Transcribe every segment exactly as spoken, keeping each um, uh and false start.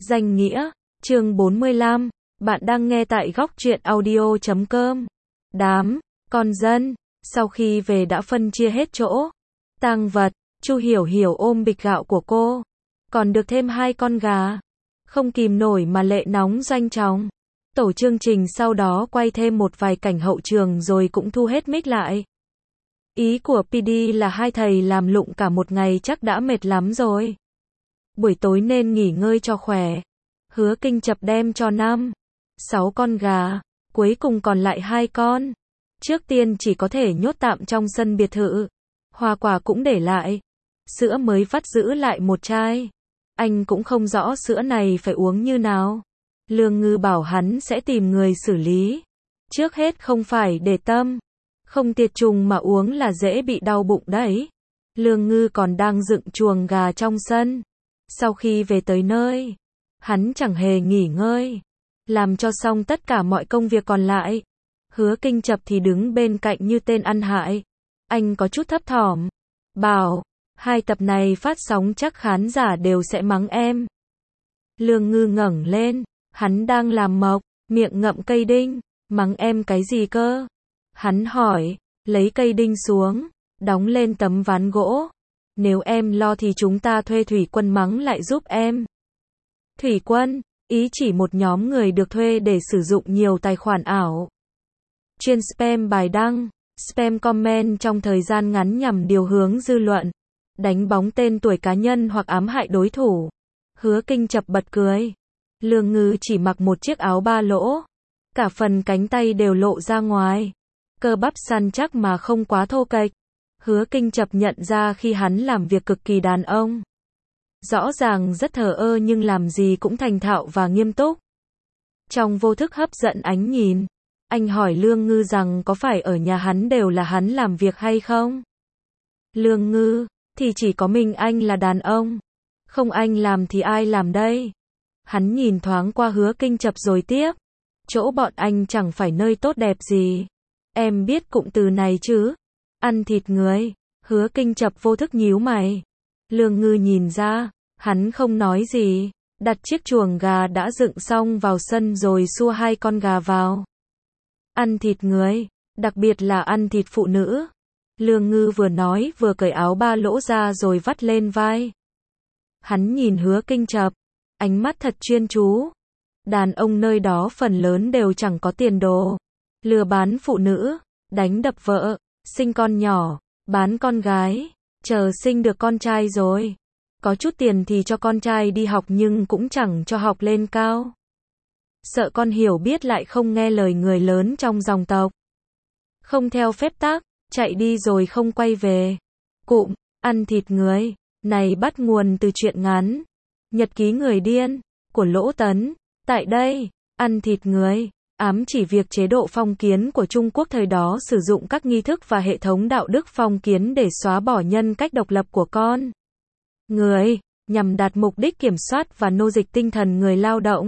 Danh nghĩa, chương bốn mươi lăm, bạn đang nghe tại góc truyện audio chấm com. Đám con dân sau khi về đã phân chia hết chỗ tang vật. Chu Hiểu Hiểu ôm bịch gạo của cô, còn được thêm hai con gà, không kìm nổi mà lệ nóng doanh trọng. Tổ chương trình sau đó quay thêm một vài cảnh hậu trường rồi cũng thu hết mic lại. Ý của pê đê là hai thầy làm lụng cả một ngày chắc đã mệt lắm rồi, buổi tối nên nghỉ ngơi cho khỏe. Hứa Kinh chập đem cho năm, sáu con gà, cuối cùng còn lại hai con. Trước tiên chỉ có thể nhốt tạm trong sân biệt thự. Hoa quả cũng để lại. Sữa mới vắt giữ lại một chai. Anh cũng không rõ sữa này phải uống như nào. Lương Ngư bảo hắn sẽ tìm người xử lý. Trước hết không phải để tâm. Không tiệt trùng mà uống là dễ bị đau bụng đấy. Lương Ngư còn đang dựng chuồng gà trong sân. Sau khi về tới nơi, hắn chẳng hề nghỉ ngơi, làm cho xong tất cả mọi công việc còn lại. Hứa Kinh chập thì đứng bên cạnh như tên ăn hại. Anh có chút thấp thỏm, bảo, hai tập này phát sóng chắc khán giả đều sẽ mắng em. Lương Ngư ngẩng lên, hắn đang làm mộc, miệng ngậm cây đinh, mắng em cái gì cơ? Hắn hỏi, lấy cây đinh xuống, đóng lên tấm ván gỗ. Nếu em lo thì chúng ta thuê thủy quân mắng lại giúp em. Thủy quân, ý chỉ một nhóm người được thuê để sử dụng nhiều tài khoản ảo, chuyên spam bài đăng, spam comment trong thời gian ngắn nhằm điều hướng dư luận, đánh bóng tên tuổi cá nhân hoặc ám hại đối thủ. Hứa Kinh chập bật cười. Lương Ngư chỉ mặc một chiếc áo ba lỗ, cả phần cánh tay đều lộ ra ngoài, cơ bắp săn chắc mà không quá thô kệch. Hứa Kinh chập nhận ra khi hắn làm việc cực kỳ đàn ông. Rõ ràng rất thờ ơ nhưng làm gì cũng thành thạo và nghiêm túc. Trong vô thức hấp dẫn ánh nhìn, anh hỏi Lương Ngư rằng có phải ở nhà hắn đều là hắn làm việc hay không? Lương Ngư, thì chỉ có mình anh là đàn ông. Không anh làm thì ai làm đây? Hắn nhìn thoáng qua Hứa Kinh chập rồi tiếp. Chỗ bọn anh chẳng phải nơi tốt đẹp gì. Em biết cụm từ này chứ? Ăn thịt người. Hứa Kinh chập vô thức nhíu mày. Lương Ngư nhìn ra, hắn không nói gì, đặt chiếc chuồng gà đã dựng xong vào sân rồi xua hai con gà vào. Ăn thịt người, đặc biệt là ăn thịt phụ nữ. Lương Ngư vừa nói vừa cởi áo ba lỗ ra rồi vắt lên vai. Hắn nhìn Hứa Kinh chập, ánh mắt thật chuyên chú. Đàn ông nơi đó phần lớn đều chẳng có tiền đồ, lừa bán phụ nữ, đánh đập vợ, sinh con nhỏ, bán con gái. Chờ sinh được con trai rồi, có chút tiền thì cho con trai đi học nhưng cũng chẳng cho học lên cao. Sợ con hiểu biết lại không nghe lời người lớn trong dòng tộc. Không theo phép tắc, chạy đi rồi không quay về. Cụm, ăn thịt người, này bắt nguồn từ truyện ngắn Nhật ký người điên, của Lỗ Tấn. Tại đây, ăn thịt người ám chỉ việc chế độ phong kiến của Trung Quốc thời đó sử dụng các nghi thức và hệ thống đạo đức phong kiến để xóa bỏ nhân cách độc lập của con người, nhằm đạt mục đích kiểm soát và nô dịch tinh thần người lao động.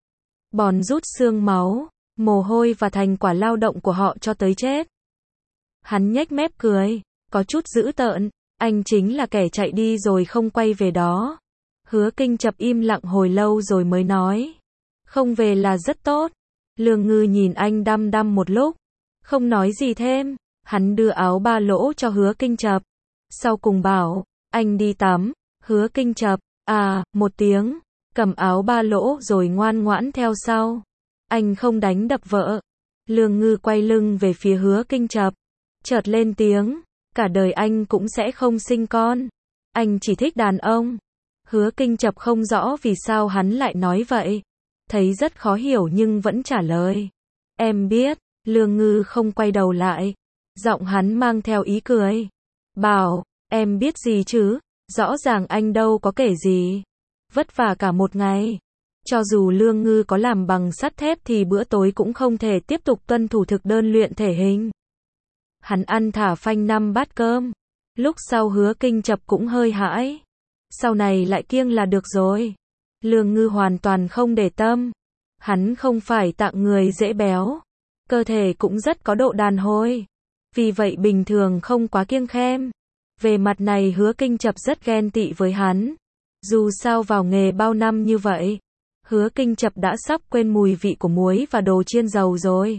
Bòn rút xương máu, mồ hôi và thành quả lao động của họ cho tới chết. Hắn nhếch mép cười, có chút dữ tợn, anh chính là kẻ chạy đi rồi không quay về đó. Hứa Kinh chập im lặng hồi lâu rồi mới nói, không về là rất tốt. Lương Ngư nhìn anh đăm đăm một lúc, không nói gì thêm. Hắn đưa áo ba lỗ cho Hứa Kinh chập, sau cùng bảo, anh đi tắm. Hứa Kinh chập, à, một tiếng, cầm áo ba lỗ rồi ngoan ngoãn theo sau. Anh không đánh đập vợ. Lương Ngư quay lưng về phía Hứa Kinh chập, chợt lên tiếng, cả đời anh cũng sẽ không sinh con. Anh chỉ thích đàn ông. Hứa Kinh chập không rõ vì sao hắn lại nói vậy. Thấy rất khó hiểu nhưng vẫn trả lời. Em biết. Lương Ngư không quay đầu lại. Giọng hắn mang theo ý cười. Bảo, em biết gì chứ? Rõ ràng anh đâu có kể gì. Vất vả cả một ngày. Cho dù Lương Ngư có làm bằng sắt thép thì bữa tối cũng không thể tiếp tục tuân thủ thực đơn luyện thể hình. Hắn ăn thả phanh năm bát cơm. Lúc sau Hứa Kinh chập cũng hơi hãi. Sau này lại kiêng là được rồi. Lương Ngư hoàn toàn không để tâm. Hắn không phải tạng người dễ béo, cơ thể cũng rất có độ đàn hồi, vì vậy bình thường không quá kiêng khem. Về mặt này Hứa Kinh chập rất ghen tị với hắn. Dù sao vào nghề bao năm như vậy, Hứa Kinh Chập đã sắp quên mùi vị của muối và đồ chiên dầu rồi.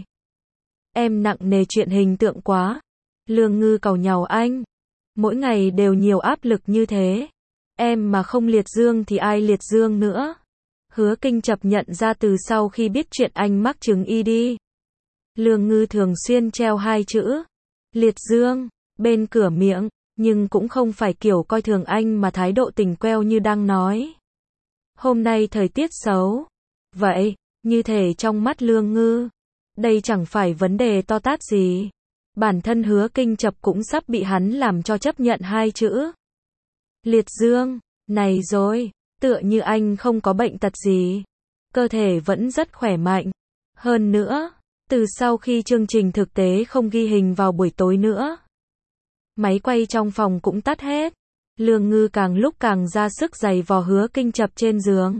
Em nặng nề chuyện hình tượng quá. Lương Ngư càu nhàu anh. Mỗi ngày đều nhiều áp lực như thế. Em mà không liệt dương thì ai liệt dương nữa. Hứa Kinh Chập nhận ra từ sau khi biết chuyện anh mắc chứng i đê. Lương Ngư thường xuyên treo hai chữ liệt dương bên cửa miệng, nhưng cũng không phải kiểu coi thường anh mà thái độ tình queo như đang nói. Hôm nay thời tiết xấu. Vậy, như thể trong mắt Lương Ngư, đây chẳng phải vấn đề to tát gì. Bản thân Hứa Kinh Chập cũng sắp bị hắn làm cho chấp nhận hai chữ liệt dương này rồi, tựa như anh không có bệnh tật gì. Cơ thể vẫn rất khỏe mạnh. Hơn nữa, từ sau khi chương trình thực tế không ghi hình vào buổi tối nữa, máy quay trong phòng cũng tắt hết. Lương Ngư càng lúc càng ra sức giày vò Hứa Kinh Chập trên giường.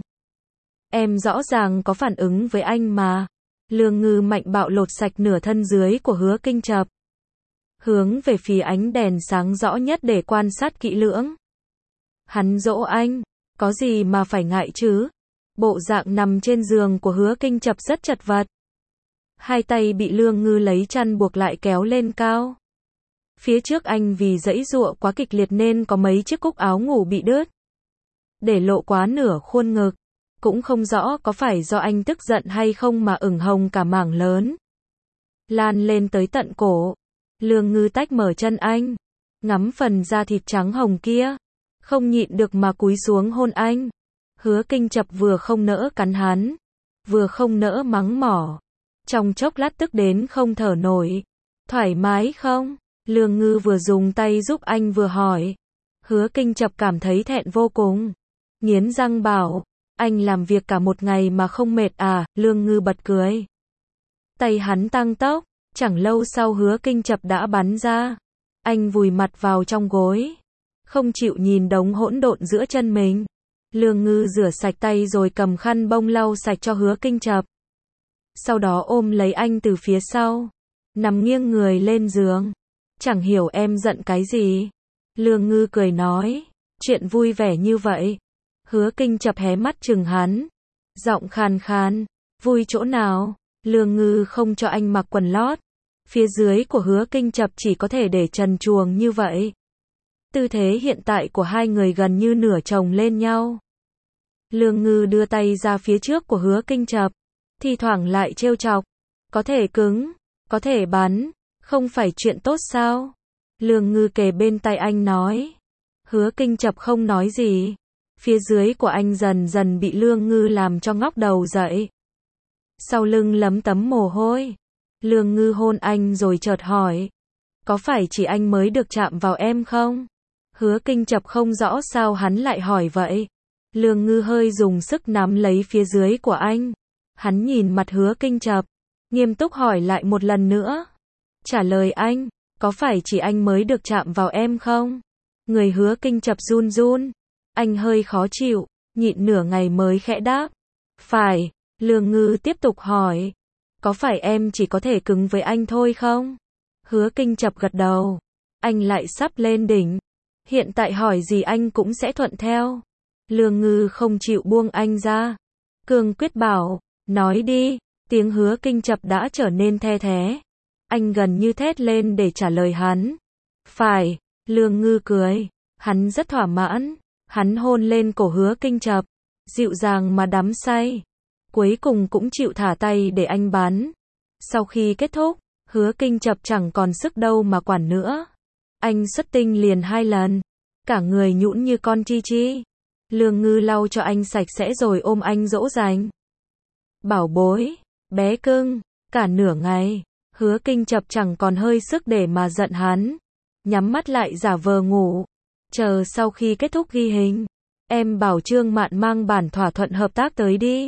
Em rõ ràng có phản ứng với anh mà. Lương Ngư mạnh bạo lột sạch nửa thân dưới của Hứa Kinh Chập, hướng về phía ánh đèn sáng rõ nhất để quan sát kỹ lưỡng. Hắn dỗ anh, có gì mà phải ngại chứ? Bộ dạng nằm trên giường của Hứa Kinh Chập rất chật vật. Hai tay bị Lương Ngư lấy chăn buộc lại kéo lên cao. Phía trước anh vì giãy giụa quá kịch liệt nên có mấy chiếc cúc áo ngủ bị đứt, để lộ quá nửa khuôn ngực. Cũng không rõ có phải do anh tức giận hay không mà ửng hồng cả mảng lớn, lan lên tới tận cổ. Lương Ngư tách mở chân anh, ngắm phần da thịt trắng hồng kia, không nhịn được mà cúi xuống hôn anh. Hứa Kinh Chập vừa không nỡ cắn hắn, vừa không nỡ mắng mỏ. Trong chốc lát tức đến không thở nổi. Thoải mái không? Lương Ngư vừa dùng tay giúp anh vừa hỏi. Hứa Kinh Chập cảm thấy thẹn vô cùng, nghiến răng bảo, anh làm việc cả một ngày mà không mệt à? Lương Ngư bật cười. Tay hắn tăng tốc, chẳng lâu sau Hứa Kinh Chập đã bắn ra. Anh vùi mặt vào trong gối, không chịu nhìn đống hỗn độn giữa chân mình. Lương Ngư rửa sạch tay rồi cầm khăn bông lau sạch cho Hứa Kinh Chập. Sau đó ôm lấy anh từ phía sau, nằm nghiêng người lên giường. Chẳng hiểu em giận cái gì? Lương Ngư cười nói, chuyện vui vẻ như vậy. Hứa Kinh Chập hé mắt chừng hắn, giọng khàn khàn, vui chỗ nào? Lương Ngư không cho anh mặc quần lót. Phía dưới của Hứa Kinh Chập chỉ có thể để trần truồng như vậy. Tư thế hiện tại của hai người gần như nửa chồng lên nhau. Lương Ngư đưa tay ra phía trước của Hứa Kinh Chập, thi thoảng lại trêu chọc. Có thể cứng, có thể bắn, không phải chuyện tốt sao? Lương Ngư kề bên tai anh nói. Hứa Kinh Chập không nói gì. Phía dưới của anh dần dần bị Lương Ngư làm cho ngóc đầu dậy. Sau lưng lấm tấm mồ hôi. Lương Ngư hôn anh rồi chợt hỏi, có phải chỉ anh mới được chạm vào em không? Hứa Kinh Chập không rõ sao hắn lại hỏi vậy. Lương Ngư hơi dùng sức nắm lấy phía dưới của anh. Hắn nhìn mặt Hứa Kinh Chập, nghiêm túc hỏi lại một lần nữa. Trả lời anh, có phải chỉ anh mới được chạm vào em không? Người Hứa Kinh Chập run run. Anh hơi khó chịu, nhịn nửa ngày mới khẽ đáp. Phải. Lương Ngư tiếp tục hỏi, có phải em chỉ có thể cứng với anh thôi không? Hứa Kinh Chập gật đầu. Anh lại sắp lên đỉnh. Hiện tại hỏi gì anh cũng sẽ thuận theo. Lương Ngư không chịu buông anh ra. Cương quyết bảo, nói đi. Tiếng Hứa Kinh Chập đã trở nên the thé. Anh gần như thét lên để trả lời hắn. Phải. Lương Ngư cười. Hắn rất thỏa mãn. Hắn hôn lên cổ Hứa Kinh Chập, dịu dàng mà đắm say. Cuối cùng cũng chịu thả tay để anh bắn. Sau khi kết thúc, Hứa Kinh Chập chẳng còn sức đâu mà quản nữa. Anh xuất tinh liền hai lần, cả người nhũn như con chi chi. Lương Ngư lau cho anh sạch sẽ rồi ôm anh dỗ dành. Bảo bối, bé cưng, cả nửa ngày, Hứa Kinh Chập chẳng còn hơi sức để mà giận hắn. Nhắm mắt lại giả vờ ngủ. Chờ sau khi kết thúc ghi hình, em bảo Trương Mạn mang bản thỏa thuận hợp tác tới đi.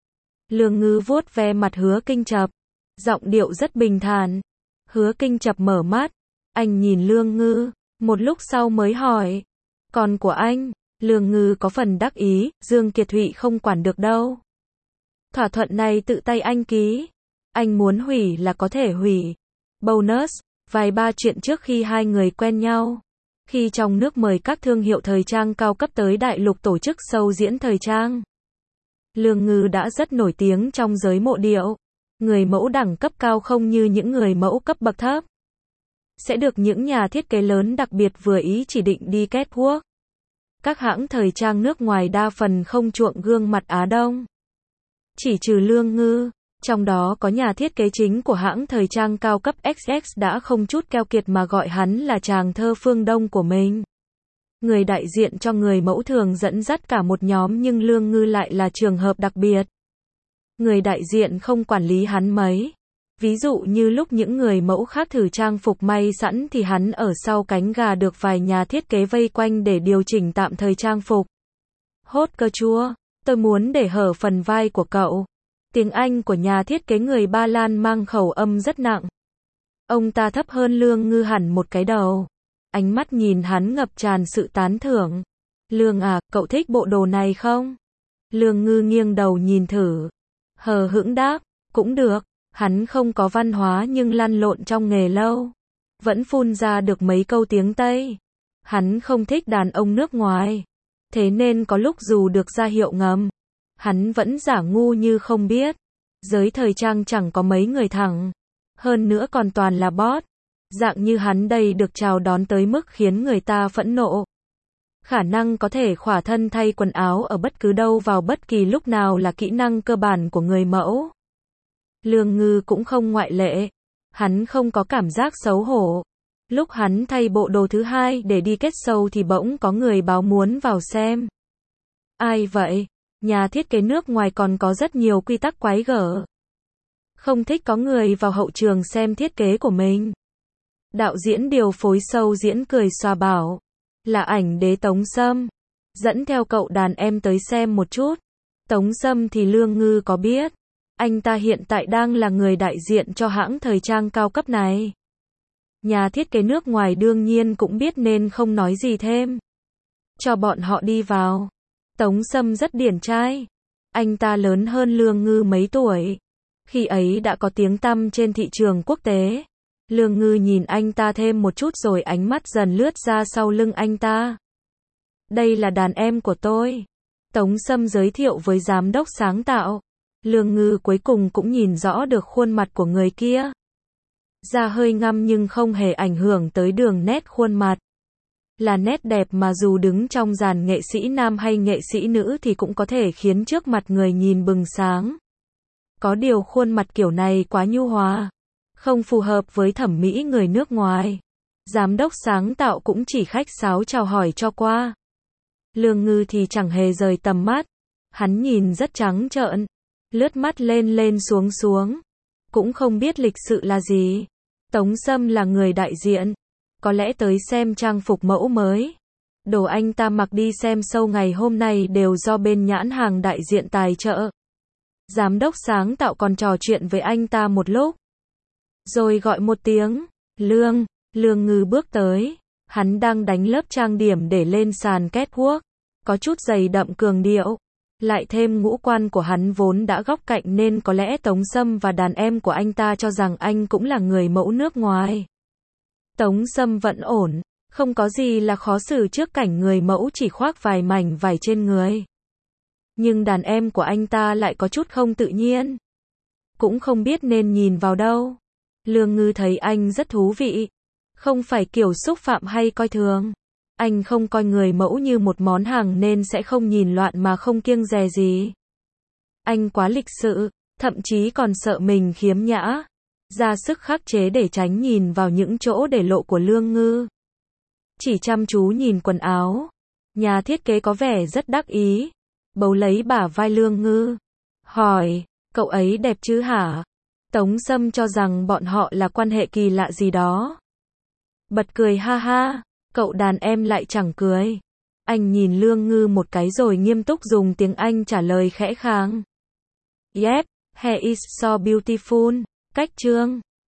Lương Ngư vuốt ve mặt Hứa Kinh Chập, giọng điệu rất bình thản. Hứa Kinh Chập mở mắt, anh nhìn Lương Ngư, một lúc sau mới hỏi, còn của anh? Lương Ngư có phần đắc ý, Dương Kiệt Thụy không quản được đâu. Thỏa thuận này tự tay anh ký, anh muốn hủy là có thể hủy. Bonus, vài ba chuyện trước khi hai người quen nhau. Khi trong nước mời các thương hiệu thời trang cao cấp tới đại lục tổ chức show diễn thời trang. Lương Ngư đã rất nổi tiếng trong giới mộ điệu. Người mẫu đẳng cấp cao không như những người mẫu cấp bậc thấp. Sẽ được những nhà thiết kế lớn đặc biệt vừa ý chỉ định đi catwalk. Các hãng thời trang nước ngoài đa phần không chuộng gương mặt Á Đông. Chỉ trừ Lương Ngư, trong đó có nhà thiết kế chính của hãng thời trang cao cấp ích ích đã không chút keo kiệt mà gọi hắn là chàng thơ phương Đông của mình. Người đại diện cho người mẫu thường dẫn dắt cả một nhóm nhưng Lương Ngư lại là trường hợp đặc biệt. Người đại diện không quản lý hắn mấy. Ví dụ như lúc những người mẫu khác thử trang phục may sẵn thì hắn ở sau cánh gà được vài nhà thiết kế vây quanh để điều chỉnh tạm thời trang phục. Hốt cơ chúa, tôi muốn để hở phần vai của cậu. Tiếng Anh của nhà thiết kế người Ba Lan mang khẩu âm rất nặng. Ông ta thấp hơn Lương Ngư hẳn một cái đầu. Ánh mắt nhìn hắn ngập tràn sự tán thưởng. Lương à, cậu thích bộ đồ này không? Lương Ngư nghiêng đầu nhìn thử. Hờ hững đáp, cũng được. Hắn không có văn hóa nhưng lăn lộn trong nghề lâu. Vẫn phun ra được mấy câu tiếng Tây. Hắn không thích đàn ông nước ngoài. Thế nên có lúc dù được ra hiệu ngầm, hắn vẫn giả ngu như không biết. Giới thời trang chẳng có mấy người thẳng. Hơn nữa còn toàn là bot. Dạng như hắn đây được chào đón tới mức khiến người ta phẫn nộ. Khả năng có thể khỏa thân thay quần áo ở bất cứ đâu vào bất kỳ lúc nào là kỹ năng cơ bản của người mẫu. Lương Ngư cũng không ngoại lệ. Hắn không có cảm giác xấu hổ. Lúc hắn thay bộ đồ thứ hai để đi kết show thì bỗng có người báo muốn vào xem. Ai vậy? Nhà thiết kế nước ngoài còn có rất nhiều quy tắc quái gở. Không thích có người vào hậu trường xem thiết kế của mình. Đạo diễn điều phối show diễn cười xòa bảo. Là ảnh đế Tống Sâm. Dẫn theo cậu đàn em tới xem một chút. Tống Sâm thì Lương Ngư có biết. Anh ta hiện tại đang là người đại diện cho hãng thời trang cao cấp này. Nhà thiết kế nước ngoài đương nhiên cũng biết nên không nói gì thêm. Cho bọn họ đi vào. Tống Sâm rất điển trai. Anh ta lớn hơn Lương Ngư mấy tuổi. Khi ấy đã có tiếng tăm trên thị trường quốc tế. Lương Ngư nhìn anh ta thêm một chút rồi ánh mắt dần lướt ra sau lưng anh ta. Đây là đàn em của tôi. Tống Sâm giới thiệu với giám đốc sáng tạo. Lương Ngư cuối cùng cũng nhìn rõ được khuôn mặt của người kia. Da hơi ngăm nhưng không hề ảnh hưởng tới đường nét khuôn mặt. Là nét đẹp mà dù đứng trong dàn nghệ sĩ nam hay nghệ sĩ nữ thì cũng có thể khiến trước mặt người nhìn bừng sáng. Có điều khuôn mặt kiểu này quá nhu hòa. Không phù hợp với thẩm mỹ người nước ngoài. Giám đốc sáng tạo cũng chỉ khách sáo chào hỏi cho qua. Lương Ngư thì chẳng hề rời tầm mắt. Hắn nhìn rất trắng trợn. Lướt mắt lên lên xuống xuống. Cũng không biết lịch sự là gì. Tống Sâm là người đại diện. Có lẽ tới xem trang phục mẫu mới. Đồ anh ta mặc đi xem show ngày hôm nay đều do bên nhãn hàng đại diện tài trợ. Giám đốc sáng tạo còn trò chuyện với anh ta một lúc. Rồi gọi một tiếng. Lương. Lương Ngư bước tới. Hắn đang đánh lớp trang điểm để lên sàn catwalk. Có chút dày đậm cường điệu. Lại thêm ngũ quan của hắn vốn đã góc cạnh nên có lẽ Tống Sâm và đàn em của anh ta cho rằng anh cũng là người mẫu nước ngoài. Tống Sâm vẫn ổn, không có gì là khó xử trước cảnh người mẫu chỉ khoác vài mảnh vải trên người. Nhưng đàn em của anh ta lại có chút không tự nhiên. Cũng không biết nên nhìn vào đâu. Lương Ngư thấy anh rất thú vị. Không phải kiểu xúc phạm hay coi thường. Anh không coi người mẫu như một món hàng nên sẽ không nhìn loạn mà không kiêng dè gì. Anh quá lịch sự, thậm chí còn sợ mình khiếm nhã. Ra sức khắc chế để tránh nhìn vào những chỗ để lộ của Lương Ngư. Chỉ chăm chú nhìn quần áo. Nhà thiết kế có vẻ rất đắc ý. Bấu lấy bả vai Lương Ngư. Hỏi, cậu ấy đẹp chứ hả? Tống Sâm cho rằng bọn họ là quan hệ kỳ lạ gì đó. Bật cười ha ha. Cậu đàn em lại chẳng cười. Anh nhìn Lương Ngư một cái rồi nghiêm túc dùng tiếng Anh trả lời khẽ khàng. Yep, hair is so beautiful. Cách chương